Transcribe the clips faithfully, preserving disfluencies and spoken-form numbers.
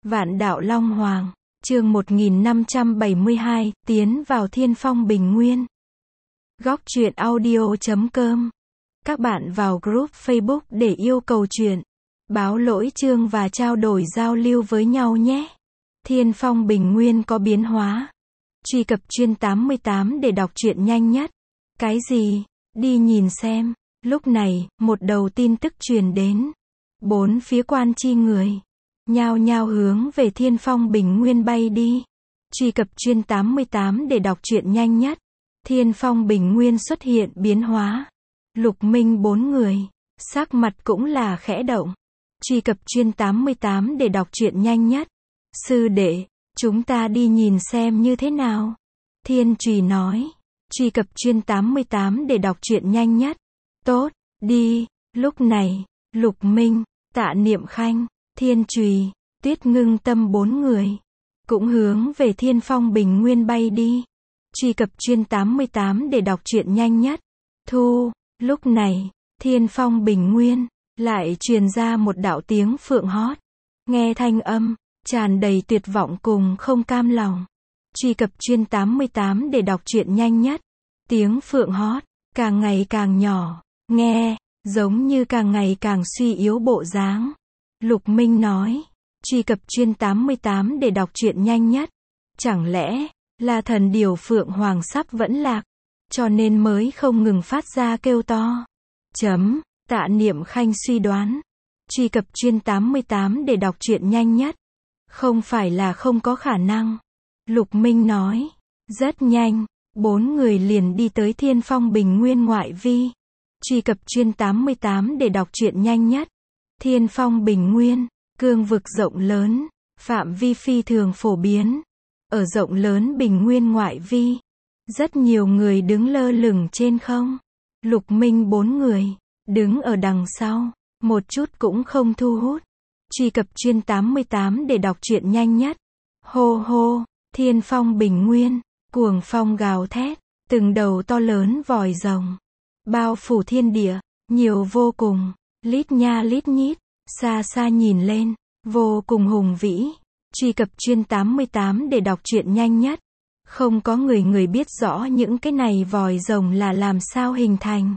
Vạn đạo Long Hoàng, chương một nghìn năm trăm bảy mươi hai, tiến vào Thiên Phong Bình Nguyên. Góc truyện audio chấm com. Các bạn vào group Facebook để yêu cầu truyện, báo lỗi chương và trao đổi giao lưu với nhau nhé. Thiên Phong Bình Nguyên có biến hóa. Truy cập chuyên tám mươi tám để đọc truyện nhanh nhất. Cái gì? Đi nhìn xem. Lúc này, một đầu tin tức truyền đến. Bốn phía quan chi người nhao nhao hướng về Thiên Phong Bình Nguyên bay đi. Truy cập chuyên tám mươi tám để đọc truyện nhanh nhất. Thiên Phong Bình Nguyên xuất hiện biến hóa. Lục Minh bốn người, sắc mặt cũng là khẽ động. Truy cập chuyên tám mươi tám để đọc truyện nhanh nhất. Sư đệ, chúng ta đi nhìn xem như thế nào. Thiên Trùy nói. Truy cập chuyên tám mươi tám để đọc truyện nhanh nhất. Tốt, đi. Lúc này, Lục Minh, Tạ Niệm Khanh, Thiên Trùy, Tuyết Ngưng Tâm bốn người cũng hướng về Thiên Phong Bình Nguyên bay đi. Truy cập chuyên tám mươi tám để đọc truyện nhanh nhất. Thu, lúc này, Thiên Phong Bình Nguyên lại truyền ra một đạo tiếng phượng hót. Nghe thanh âm tràn đầy tuyệt vọng cùng không cam lòng. Truy cập chuyên tám mươi tám để đọc truyện nhanh nhất. Tiếng phượng hót càng ngày càng nhỏ, nghe giống như càng ngày càng suy yếu bộ dáng. Lục Minh nói. Truy cập chuyên tám mươi tám để đọc truyện nhanh nhất. Chẳng lẽ là thần điểu phượng hoàng sắp vẫn lạc, cho nên mới không ngừng phát ra kêu to. Chấm. Tạ Niệm Khanh suy đoán. Truy cập chuyên tám mươi tám để đọc truyện nhanh nhất. Không phải là không có khả năng. Lục Minh nói. Rất nhanh, bốn người liền đi tới Thiên Phong Bình Nguyên ngoại vi. Truy cập chuyên tám mươi tám để đọc truyện nhanh nhất. Thiên Phong Bình Nguyên, cương vực rộng lớn, phạm vi phi thường phổ biến. Ở rộng lớn bình nguyên ngoại vi, rất nhiều người đứng lơ lửng trên không. Lục Minh bốn người đứng ở đằng sau, một chút cũng không thu hút. Truy cập chuyên tám mươi tám để đọc truyện nhanh nhất. Hô hô, Thiên Phong Bình Nguyên, cuồng phong gào thét, từng đầu to lớn vòi rồng bao phủ thiên địa, nhiều vô cùng, lít nha lít nhít, xa xa nhìn lên, vô cùng hùng vĩ. Truy cập chuyên tám mươi tám để đọc truyện nhanh nhất. Không có người người biết rõ những cái này vòi rồng là làm sao hình thành.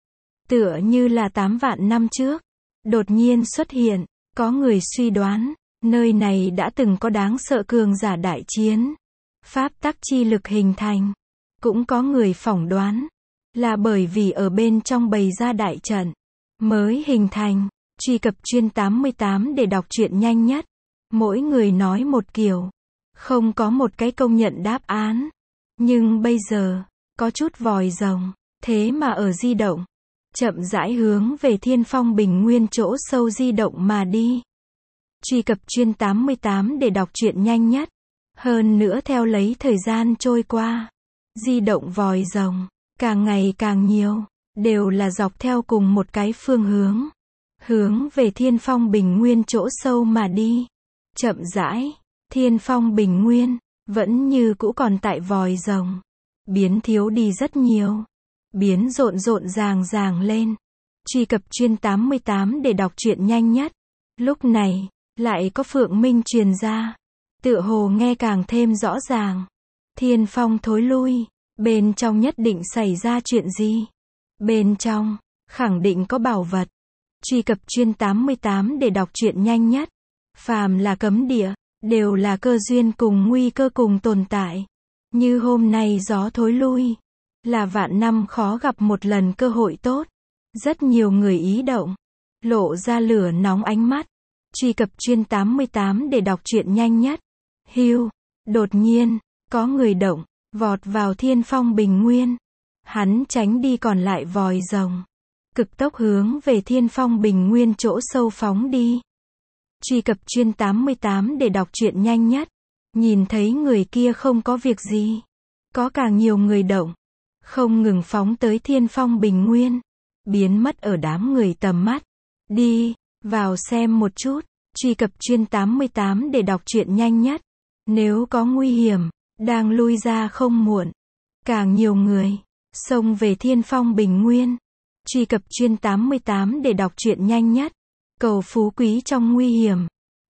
Tựa như là tám vạn năm trước, đột nhiên xuất hiện, có người suy đoán, nơi này đã từng có đáng sợ cường giả đại chiến. Pháp tắc chi lực hình thành. Cũng có người phỏng đoán, là bởi vì ở bên trong bày ra đại trận, mới hình thành. Truy cập chuyên tám mươi tám để đọc truyện nhanh nhất. Mỗi người nói một kiểu, không có một cái công nhận đáp án. Nhưng bây giờ, có chút vòi rồng, thế mà ở di động, chậm rãi hướng về Thiên Phong Bình Nguyên chỗ sâu di động mà đi. Truy cập chuyên tám mươi tám để đọc truyện nhanh nhất. Hơn nữa theo lấy thời gian trôi qua, di động vòi rồng, càng ngày càng nhiều, đều là dọc theo cùng một cái phương hướng. Hướng về Thiên Phong Bình Nguyên chỗ sâu mà đi. Chậm rãi, Thiên Phong Bình Nguyên vẫn như cũ còn tại vòi rồng, biến thiếu đi rất nhiều, biến rộn rộn ràng ràng lên. Truy cập chuyên tám mươi tám để đọc truyện nhanh nhất. Lúc này, lại có phượng minh truyền ra, tựa hồ nghe càng thêm rõ ràng. Thiên Phong thối lui, bên trong nhất định xảy ra chuyện gì? Bên trong, khẳng định có bảo vật. Truy cập chuyên tám mươi tám để đọc truyện nhanh nhất. Phàm là cấm địa, đều là cơ duyên cùng nguy cơ cùng tồn tại. Như hôm nay gió thối lui, là vạn năm khó gặp một lần cơ hội tốt. Rất nhiều người ý động, lộ ra lửa nóng ánh mắt. Truy cập chuyên tám mươi tám để đọc truyện nhanh nhất. Hiu, đột nhiên, có người động, vọt vào Thiên Phong Bình Nguyên. Hắn tránh đi còn lại vòi rồng, cực tốc hướng về Thiên Phong Bình Nguyên chỗ sâu phóng đi. Truy cập chuyên tám mươi tám để đọc truyện nhanh nhất. Nhìn thấy người kia không có việc gì, có càng nhiều người động, không ngừng phóng tới Thiên Phong Bình Nguyên, biến mất ở đám người tầm mắt. Đi, vào xem một chút. Truy cập chuyên tám mươi tám để đọc truyện nhanh nhất. Nếu có nguy hiểm, đang lui ra không muộn. Càng nhiều người xông về Thiên Phong Bình Nguyên. Truy cập chuyên tám mươi tám để đọc truyện nhanh nhất. Cầu phú quý trong nguy hiểm.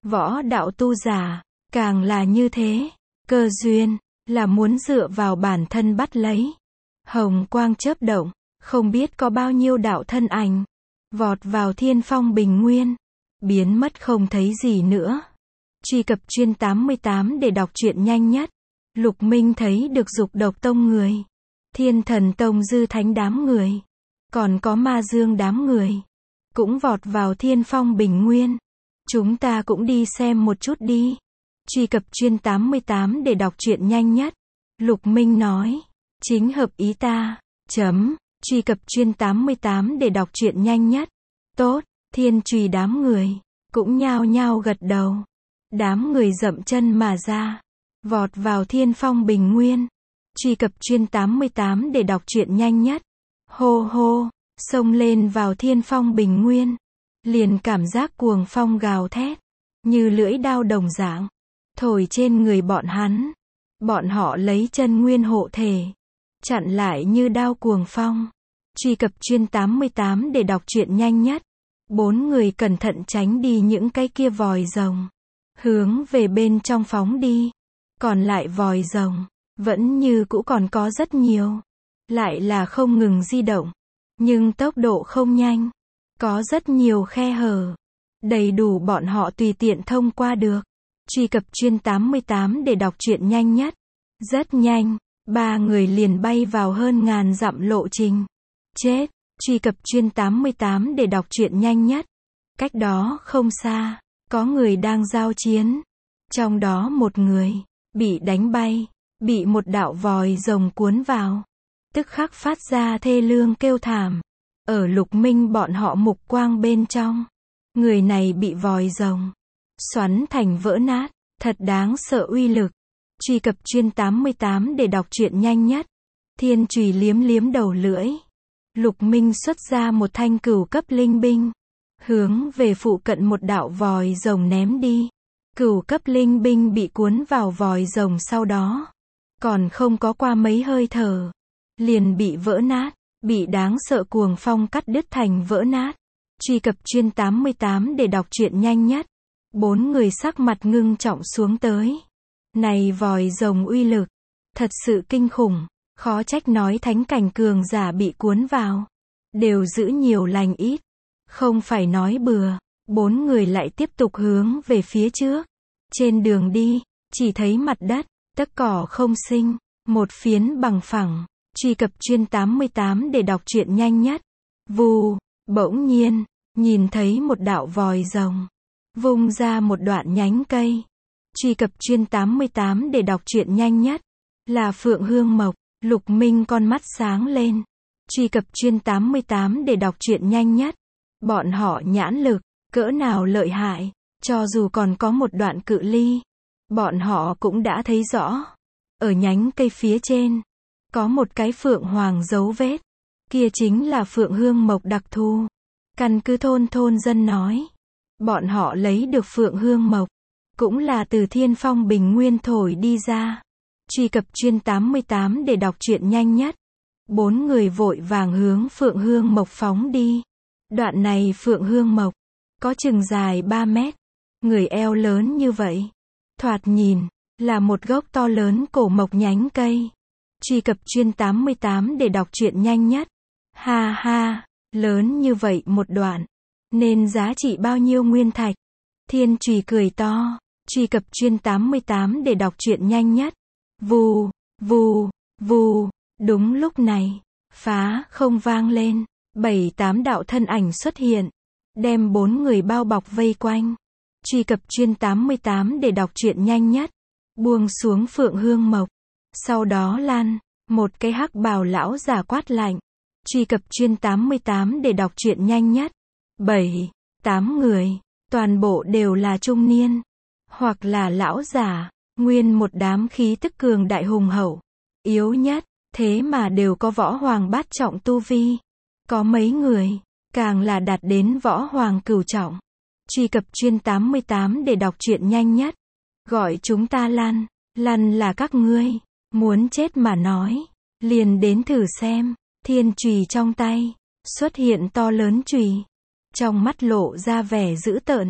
Võ đạo tu giả, càng là như thế. Cơ duyên, là muốn dựa vào bản thân bắt lấy. Hồng quang chớp động, không biết có bao nhiêu đạo thân ảnh. Vọt vào thiên phong bình nguyên. Biến mất không thấy gì nữa. Truy cập chuyên tám mươi tám để đọc truyện nhanh nhất. Lục Minh thấy được Dục Độc Tông người. Thiên Thần Tông Dư Thánh đám người. Còn có Ma Dương đám người. Cũng vọt vào thiên phong bình nguyên. Chúng ta cũng đi xem một chút đi. Truy cập chuyên tám mươi tám để đọc truyện nhanh nhất. Lục Minh nói. Chính hợp ý ta. Chấm. Truy cập chuyên tám mươi tám để đọc truyện nhanh nhất. Tốt. Thiên Trùy đám người. Cũng nhao nhao gật đầu. Đám người dậm chân mà ra. Vọt vào thiên phong bình nguyên. Truy cập chuyên tám mươi tám để đọc truyện nhanh nhất. Hô hô. Xông lên vào thiên phong bình nguyên. Liền cảm giác cuồng phong gào thét. Như lưỡi đao đồng dạng. Thổi trên người bọn hắn. Bọn họ lấy chân nguyên hộ thể. Chặn lại như đao cuồng phong. Truy cập chuyên tám mươi tám để đọc truyện nhanh nhất. Bốn người cẩn thận tránh đi những cái kia vòi rồng. Hướng về bên trong phóng đi. Còn lại vòi rồng. Vẫn như cũ còn có rất nhiều. Lại là không ngừng di động. Nhưng tốc độ không nhanh. Có rất nhiều khe hở. Đầy đủ bọn họ tùy tiện thông qua được. Truy cập chuyên tám mươi tám để đọc truyện nhanh nhất. Rất nhanh. Ba người liền bay vào hơn ngàn dặm lộ trình. Chết. Truy cập chuyên tám mươi tám để đọc truyện nhanh nhất. Cách đó không xa. Có người đang giao chiến. Trong đó một người. Bị đánh bay. Bị một đạo vòi rồng cuốn vào. Tức khắc phát ra thê lương kêu thảm. Ở Lục Minh bọn họ mục quang bên trong. Người này bị vòi rồng xoắn thành vỡ nát. Thật đáng sợ uy lực. Truy cập chuyên tám mươi tám để đọc truyện nhanh nhất. Thiên Trùy liếm liếm đầu lưỡi. Lục Minh xuất ra một thanh cửu cấp linh binh. Hướng về phụ cận một đạo vòi rồng ném đi. Cửu cấp linh binh bị cuốn vào vòi rồng sau đó. Còn không có qua mấy hơi thở. Liền bị vỡ nát. Bị đáng sợ cuồng phong cắt đứt thành vỡ nát. Truy cập chuyên tám mươi tám để đọc truyện nhanh nhất. Bốn người sắc mặt ngưng trọng xuống tới. Này vòi rồng uy lực. Thật sự kinh khủng. Khó trách nói thánh cảnh cường giả bị cuốn vào. Đều giữ nhiều lành ít. Không phải nói bừa. Bốn người lại tiếp tục hướng về phía trước. Trên đường đi. Chỉ thấy mặt đất. Tất cỏ không sinh. Một phiến bằng phẳng. Truy cập chuyên tám mươi tám để đọc truyện nhanh nhất. Vù. Bỗng nhiên. Nhìn thấy một đạo vòi rồng. Vung ra một đoạn nhánh cây. Truy cập chuyên tám mươi tám để đọc truyện nhanh nhất. Là Phượng Hương Mộc. Lục Minh con mắt sáng lên. Truy cập chuyên tám mươi tám để đọc truyện nhanh nhất. Bọn họ nhãn lực. Cỡ nào lợi hại. Cho dù còn có một đoạn cự ly. Bọn họ cũng đã thấy rõ. Ở nhánh cây phía trên. Có một cái phượng hoàng dấu vết. Kia chính là Phượng Hương Mộc đặc thù. Căn cứ thôn thôn dân nói. Bọn họ lấy được Phượng Hương Mộc. Cũng là từ thiên phong bình nguyên thổi đi ra. Truy cập chuyên tám mươi tám để đọc truyện nhanh nhất. Bốn người vội vàng hướng Phượng Hương Mộc phóng đi. Đoạn này Phượng Hương Mộc. Có chừng dài ba mét. Người eo lớn như vậy. Thoạt nhìn. Là một gốc to lớn cổ mộc nhánh cây. Truy cập chuyên tám mươi tám để đọc truyện nhanh nhất. Ha ha. Lớn như vậy một đoạn. Nên giá trị bao nhiêu nguyên thạch. Thiên Trùy cười to. Truy cập chuyên tám mươi tám để đọc truyện nhanh nhất. Vù, vù, vù. Đúng lúc này. Phá không vang lên. Bảy tám đạo thân ảnh xuất hiện. Đem bốn người bao bọc vây quanh. Truy cập chuyên tám mươi tám để đọc truyện nhanh nhất. Buông xuống Phượng Hương Mộc. Sau đó lan. Một cái hắc bào lão giả quát lạnh. Truy cập chuyên tám mươi tám để đọc truyện nhanh nhất. Bảy, tám người. Toàn bộ đều là trung niên. Hoặc là lão giả. Nguyên một đám khí tức cường đại hùng hậu. Yếu nhất. Thế mà đều có võ hoàng bát trọng tu vi. Có mấy người. Càng là đạt đến võ hoàng cửu trọng. Truy cập chuyên tám mươi tám để đọc truyện nhanh nhất. Gọi chúng ta lăn. Lăn là các ngươi. Muốn chết mà nói. Liền đến thử xem. Thiên Trùy trong tay. Xuất hiện to lớn chùy. Trong mắt lộ ra vẻ dữ tợn.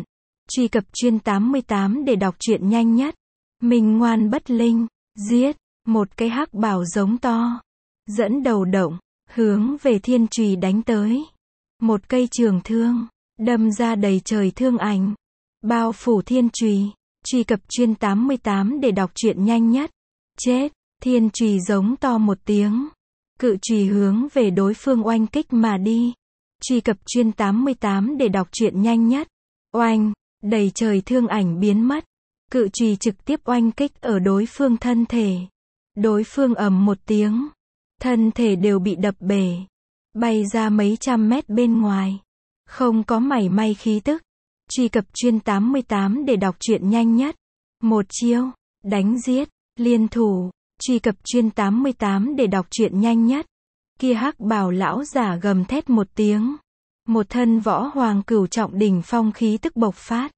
Truy cập chuyên tám mươi tám để đọc truyện nhanh nhất. Minh ngoan bất linh, giết, một cái hắc bào giống to. Dẫn đầu động, hướng về thiên trùy đánh tới. Một cây trường thương, đâm ra đầy trời thương ảnh. Bao phủ thiên trùy. Truy cập chuyên tám mươi tám để đọc truyện nhanh nhất. Chết, thiên trùy giống to một tiếng. Cự trùy hướng về đối phương oanh kích mà đi. Truy cập chuyên tám mươi tám để đọc truyện nhanh nhất. Oanh, đầy trời thương ảnh biến mất. Cự trùy trực tiếp oanh kích ở đối phương thân thể. Đối phương ầm một tiếng. Thân thể đều bị đập bể. Bay ra mấy trăm mét bên ngoài. Không có mảy may khí tức. Truy cập chuyên tám mươi tám để đọc truyện nhanh nhất. Một chiêu, đánh giết, liên thủ. Truy cập chuyên tám mươi tám để đọc truyện nhanh nhất. Kia hắc bào lão giả gầm thét một tiếng. Một thân võ hoàng cửu trọng đỉnh phong khí tức bộc phát.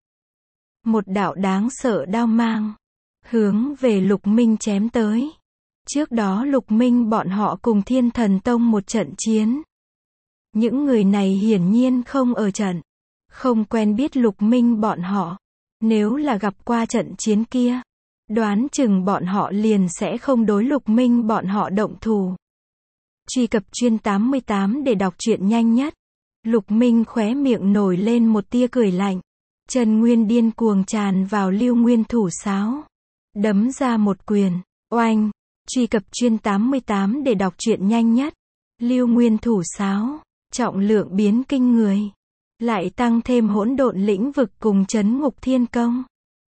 Một đạo đáng sợ đao mang. Hướng về Lục Minh chém tới. Trước đó Lục Minh bọn họ cùng Thiên Thần Tông một trận chiến. Những người này hiển nhiên không ở trận. Không quen biết Lục Minh bọn họ. Nếu là gặp qua trận chiến kia, đoán chừng bọn họ liền sẽ không đối Lục Minh bọn họ động thủ. Truy cập chuyên tám mươi tám để đọc truyện nhanh nhất. Lục Minh khóe miệng nổi lên một tia cười lạnh. Chân nguyên điên cuồng tràn vào Lưu Nguyên thủ sáo. Đấm ra một quyền. Oanh. Truy cập chuyên tám mươi tám để đọc truyện nhanh nhất. Lưu Nguyên thủ sáo. Trọng lượng biến kinh người. Lại tăng thêm hỗn độn lĩnh vực cùng chấn ngục thiên công.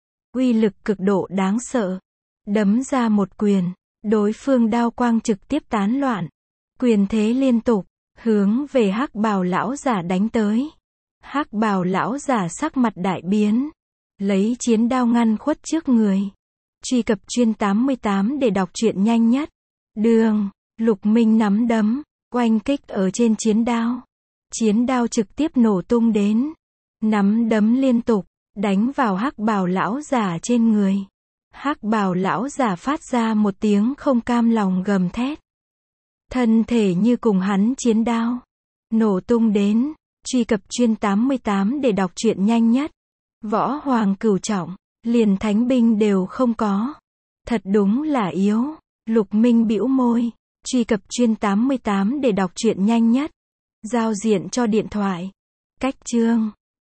Uy lực cực độ đáng sợ. Đấm ra một quyền. Đối phương đao quang trực tiếp tán loạn. Quyền thế liên tục. Hướng về hắc bào lão giả đánh tới. Hắc bào lão giả sắc mặt đại biến. Lấy chiến đao ngăn khuất trước người. Truy cập chuyên tám mươi tám để đọc truyện nhanh nhất. Đường, Lục Minh nắm đấm, oanh kích ở trên chiến đao. Chiến đao trực tiếp nổ tung đến. Nắm đấm liên tục, đánh vào hắc bào lão giả trên người. Hắc bào lão giả phát ra một tiếng không cam lòng gầm thét. Thân thể như cùng hắn chiến đao. Nổ tung đến. Truy cập chuyên tám mươi tám để đọc truyện nhanh nhất. Võ hoàng cửu trọng, liền thánh binh đều không có. Thật đúng là yếu. Lục Minh bĩu môi. Truy cập chuyên tám mươi tám để đọc truyện nhanh nhất. Giao diện cho điện thoại. Cách chương.